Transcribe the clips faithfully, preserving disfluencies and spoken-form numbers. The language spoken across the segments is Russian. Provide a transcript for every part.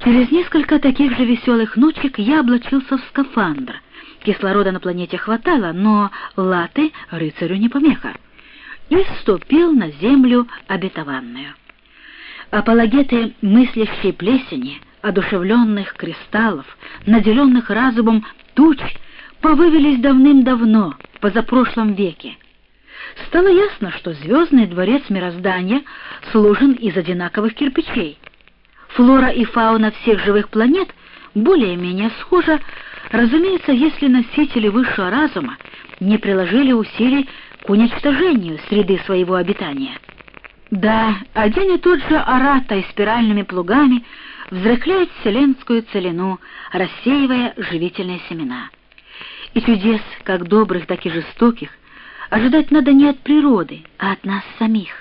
Через несколько таких же веселых ночек я облачился в скафандр. Кислорода на планете хватало, но латы рыцарю не помеха. И вступил на землю обетованную. Апологеты мыслящей плесени, одушевленных кристаллов, наделенных разумом туч, повывелись давным-давно, в позапрошлом веке. Стало ясно, что звездный дворец мироздания сложен из одинаковых кирпичей. Флора и фауна всех живых планет более-менее схожа, разумеется, если носители высшего разума не приложили усилий к уничтожению среды своего обитания. Да, один и тот же Арата спиральными плугами взрыхляет вселенскую целину, рассеивая живительные семена. И чудес, как добрых, так и жестоких, ожидать надо не от природы, а от нас самих.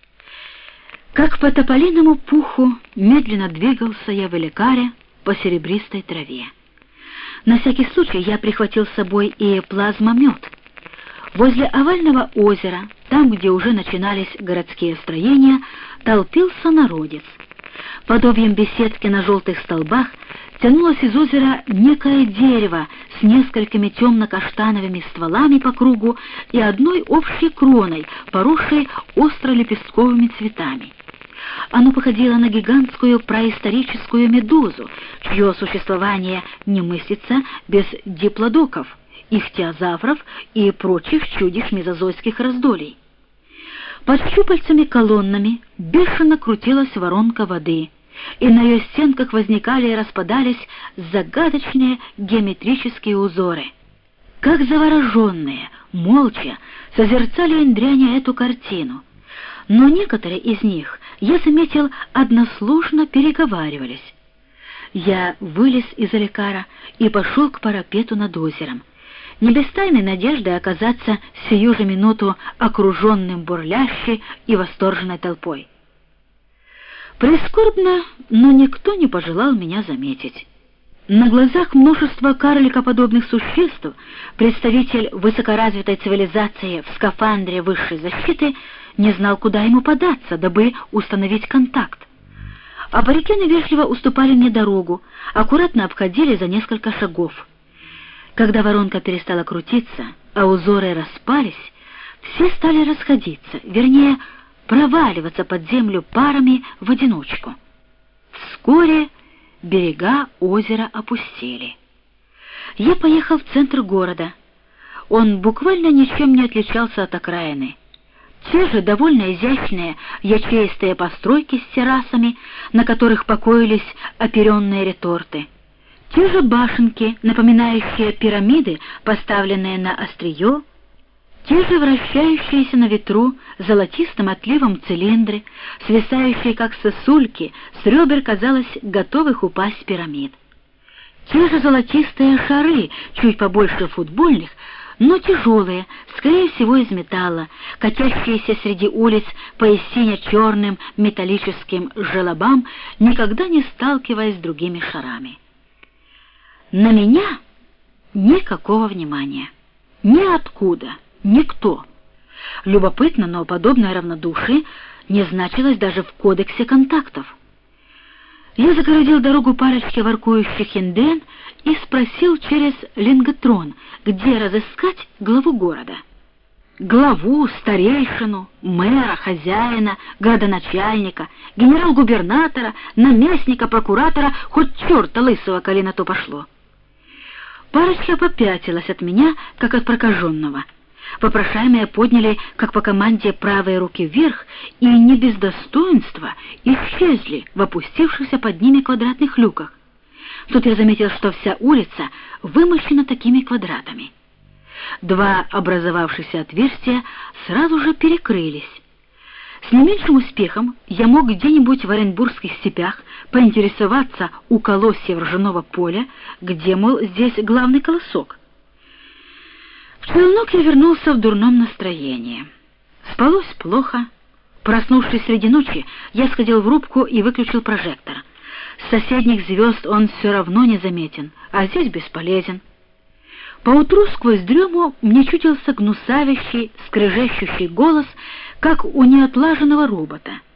Как по тополиному пуху медленно двигался я в Элекаре по серебристой траве. На всякий случай я прихватил с собой и плазмомет. Возле овального озера, там, где уже начинались городские строения, толпился народец. Подобием беседки на желтых столбах тянулось из озера некое дерево с несколькими темно-каштановыми стволами по кругу и одной общей кроной, поросшей остро-лепестковыми цветами. Оно походило на гигантскую происторическую медузу, чье существование не мыслится без диплодоков, ихтиозавров и прочих чудищ мезозойских раздолей. Под щупальцами-колоннами бешено крутилась воронка воды, и на ее стенках возникали и распадались загадочные геометрические узоры. Как завороженные, молча созерцали индряне эту картину, но некоторые из них, я заметил, односложно переговаривались. Я вылез из Элекара и пошел к парапету над озером, не без тайной надежды оказаться сию же минуту окруженным бурлящей и восторженной толпой. Прискорбно, но никто не пожелал меня заметить. На глазах множества карликоподобных существ представитель высокоразвитой цивилизации в скафандре высшей защиты не знал, куда ему податься, дабы установить контакт. Аборигены вежливо уступали мне дорогу, аккуратно обходили за несколько шагов. Когда воронка перестала крутиться, а узоры распались, все стали расходиться, вернее, проваливаться под землю парами в одиночку. Вскоре берега озера опустели. Я поехал в центр города. Он буквально ничем не отличался от окраины. Те же довольно изящные ячеистые постройки с террасами, на которых покоились оперенные реторты. Те же башенки, напоминающие пирамиды, поставленные на острие, те же вращающиеся на ветру золотистым отливом цилиндры, свисающие как сосульки, с ребер, казалось, готовых упасть пирамид. Те же золотистые шары, чуть побольше футбольных, но тяжелые, скорее всего из металла, катящиеся среди улиц по истине черным металлическим желобам, никогда не сталкиваясь с другими шарами. На меня никакого внимания. Ниоткуда, никто. Любопытно, но подобное равнодушие не значилось даже в кодексе контактов. Я загородил дорогу парочке воркующих инден и спросил через линготрон, где разыскать главу города. Главу, старейшину, мэра, хозяина, градоначальника, генерал-губернатора, наместника, прокуратора, хоть черта лысого, коли на то пошло. Парочка попятилась от меня, как от прокаженного. Попрошаемые подняли, как по команде, правые руки вверх и не без достоинства исчезли в опустившихся под ними квадратных люках. Тут я заметил, что вся улица вымощена такими квадратами. Два образовавшиеся отверстия сразу же перекрылись. С не меньшим успехом я мог где-нибудь в Оренбургских степях поинтересоваться у колосьев ржаного поля, где, мол, здесь главный колосок. В Челнок я вернулся в дурном настроении. Спалось плохо. Проснувшись среди ночи, я сходил в рубку и выключил прожектор. С соседних звезд он все равно не заметен, а здесь бесполезен. Поутру сквозь дрему мне чудился гнусавящий, скрежещущий голос, как у неотлаженного робота.